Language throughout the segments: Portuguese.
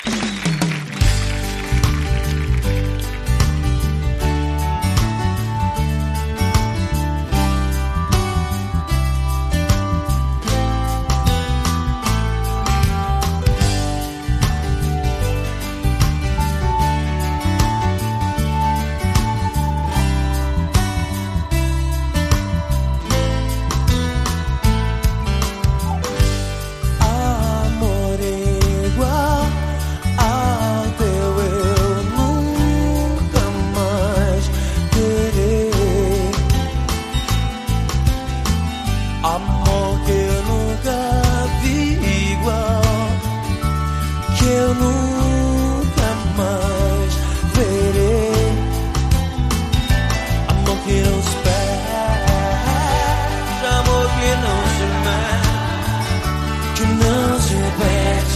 Amor que eu nunca vi igual, que eu nunca mais verei. Amor que não se perde, amor que não se mede, que não se perde.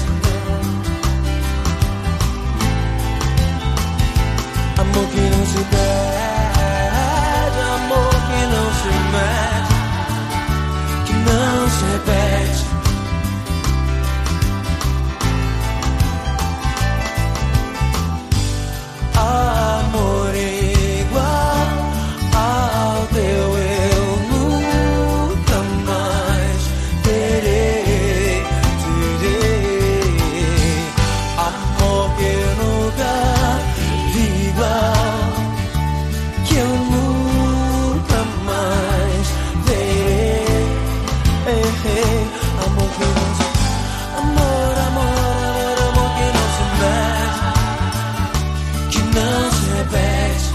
Amor que não se perde, amor que não se mede, não se repete. Amor igual ao teu eu nunca mais terei. Amor que eu nunca vi igual, que eu nunca mais verei. Amor que não se... Amor, amor, amor que não se mede, que não se repete.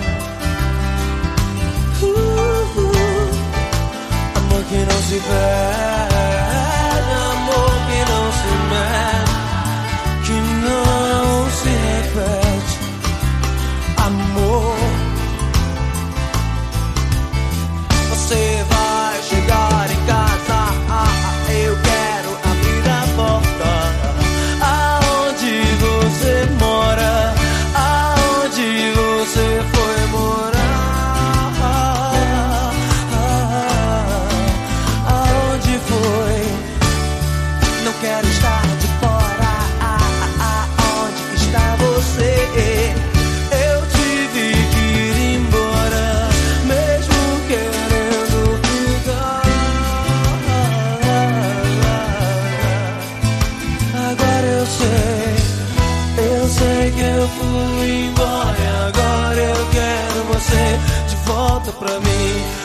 Amor que não se perde, amor que não se mede, que não se repete. Amor, você vai chegar em casa, eu quero abrir a porta. Aonde você mora, aonde você foi morar, aonde foi? Não quero estar de fora, aonde está você? Eu tive que ir embora, mesmo querendo ficar. Agora eu sei que eu fui embora, e agora eu quero você de volta pra mim.